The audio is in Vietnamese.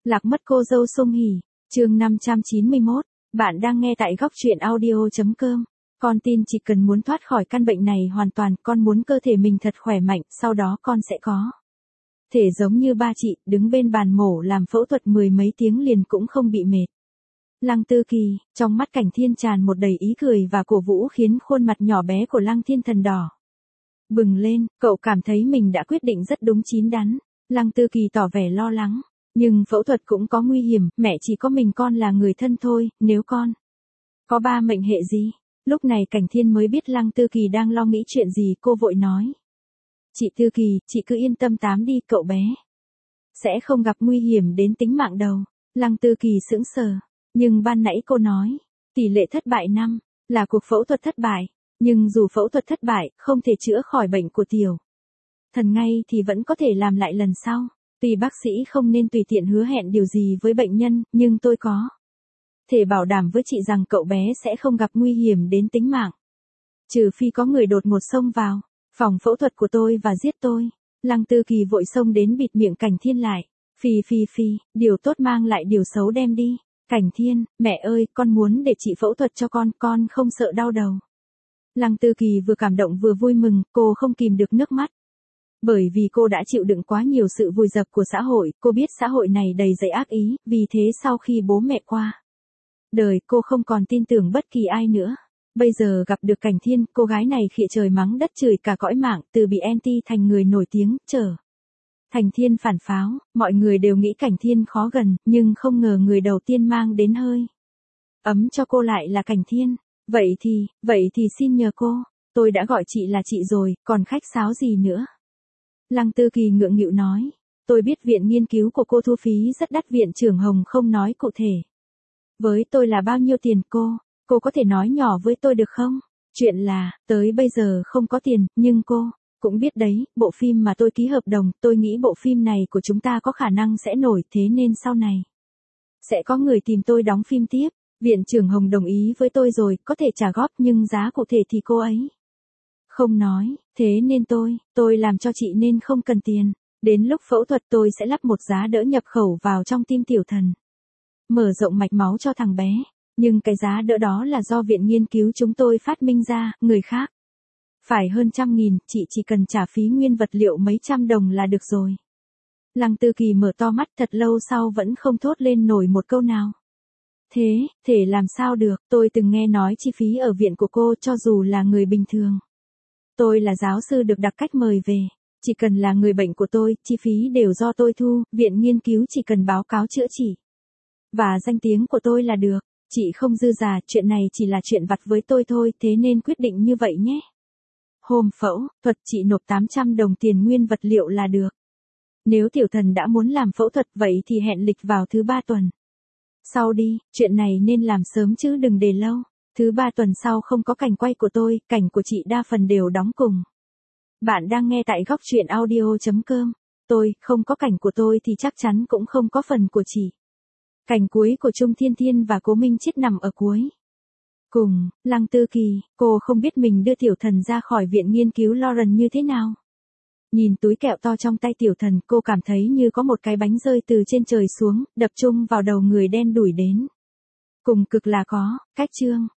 Lạc mất cô dâu Sung Hỉ, chương 591, bạn đang nghe tại góc truyện audio.com. Con tin chỉ cần muốn thoát khỏi căn bệnh này hoàn toàn, con muốn cơ thể mình thật khỏe mạnh, sau đó con sẽ có thể giống như ba chị, đứng bên bàn mổ làm phẫu thuật mười mấy tiếng liền cũng không bị mệt. Lăng Tư Kỳ, trong mắt Cảnh Thiên tràn một đầy ý cười và cổ vũ khiến khuôn mặt nhỏ bé của Lăng Thiên Thần đỏ bừng lên, cậu cảm thấy mình đã quyết định rất đúng chín đắn. Lăng Tư Kỳ tỏ vẻ lo lắng, nhưng phẫu thuật cũng có nguy hiểm, mẹ chỉ có mình con là người thân thôi, nếu con có ba mệnh hệ gì? Lúc này Cảnh Thiên mới biết Lăng Tư Kỳ đang lo nghĩ chuyện gì, cô vội nói. Chị Tư Kỳ, chị cứ yên tâm tám đi, cậu bé sẽ không gặp nguy hiểm đến tính mạng đâu. Lăng Tư Kỳ sững sờ, nhưng ban nãy cô nói, tỷ lệ thất bại 5, là cuộc phẫu thuật thất bại, nhưng dù phẫu thuật thất bại, không thể chữa khỏi bệnh của tiểu thần ngay thì vẫn có thể làm lại lần sau. Tuy bác sĩ không nên tùy tiện hứa hẹn điều gì với bệnh nhân, nhưng tôi có thể bảo đảm với chị rằng cậu bé sẽ không gặp nguy hiểm đến tính mạng. Trừ phi có người đột ngột xông vào phòng phẫu thuật của tôi và giết tôi. Lăng Tư Kỳ vội xông đến bịt miệng Cảnh Thiên lại. Phi, điều tốt mang lại điều xấu đem đi. Cảnh Thiên, mẹ ơi, con muốn để chị phẫu thuật cho con không sợ đau đầu. Lăng Tư Kỳ vừa cảm động vừa vui mừng, cô không kìm được nước mắt. Bởi vì cô đã chịu đựng quá nhiều sự vùi dập của xã hội, cô biết xã hội này đầy dẫy ác ý, vì thế sau khi bố mẹ qua đời cô không còn tin tưởng bất kỳ ai nữa. Bây giờ gặp được Cảnh Thiên, cô gái này khịa trời mắng đất chửi cả cõi mạng, từ bị anti thành người nổi tiếng, trở thành thiên phản pháo. Mọi người đều nghĩ Cảnh Thiên khó gần, nhưng không ngờ người đầu tiên mang đến hơi ấm cho cô lại là Cảnh Thiên. Vậy thì xin nhờ cô, tôi đã gọi chị là chị rồi, còn khách sáo gì nữa? Lăng Tư Kỳ ngượng nghịu nói, tôi biết viện nghiên cứu của cô thu phí rất đắt, viện trưởng Hồng không nói cụ thể với tôi là bao nhiêu tiền. Cô có thể nói nhỏ với tôi được không? Chuyện là, tới bây giờ không có tiền, nhưng cô cũng biết đấy, bộ phim mà tôi ký hợp đồng, tôi nghĩ bộ phim này của chúng ta có khả năng sẽ nổi, thế nên sau này sẽ có người tìm tôi đóng phim tiếp. Viện trưởng Hồng đồng ý với tôi rồi, có thể trả góp, nhưng giá cụ thể thì cô ấy không nói, thế nên tôi làm cho chị nên không cần tiền. Đến lúc phẫu thuật tôi sẽ lắp một giá đỡ nhập khẩu vào trong tim tiểu thần, mở rộng mạch máu cho thằng bé. Nhưng cái giá đỡ đó là do viện nghiên cứu chúng tôi phát minh ra, người khác phải hơn 100.000, chị chỉ cần trả phí nguyên vật liệu mấy trăm đồng là được rồi. Lăng Tư Kỳ mở to mắt, thật lâu sau vẫn không thốt lên nổi một câu nào. Thể làm sao được, tôi từng nghe nói chi phí ở viện của cô, cho dù là người bình thường. Tôi là giáo sư được đặc cách mời về, chỉ cần là người bệnh của tôi, chi phí đều do tôi thu, viện nghiên cứu chỉ cần báo cáo chữa trị và danh tiếng của tôi là được. Chị không dư giả, chuyện này chỉ là chuyện vặt với tôi thôi, thế nên quyết định như vậy nhé. Hôm phẫu thuật chị nộp 800 đồng tiền nguyên vật liệu là được. Nếu tiểu thần đã muốn làm phẫu thuật vậy thì hẹn lịch vào thứ 3 tuần sau đi, chuyện này nên làm sớm chứ đừng để lâu. Thứ 3 tuần sau không có cảnh quay của tôi, cảnh của chị đa phần đều đóng cùng. Bạn đang nghe tại góc truyện audio.com. Tôi, không có cảnh của tôi thì chắc chắn cũng không có phần của chị. Cảnh cuối của Trung Thiên Thiên và Cố Minh Chiết nằm ở cuối cùng. Lăng Tư Kỳ, cô không biết mình đưa tiểu thần ra khỏi viện nghiên cứu Lauren như thế nào. Nhìn túi kẹo to trong tay tiểu thần, cô cảm thấy như có một cái bánh rơi từ trên trời xuống, đập chung vào đầu người đen đủi đến cùng cực là có cách chương.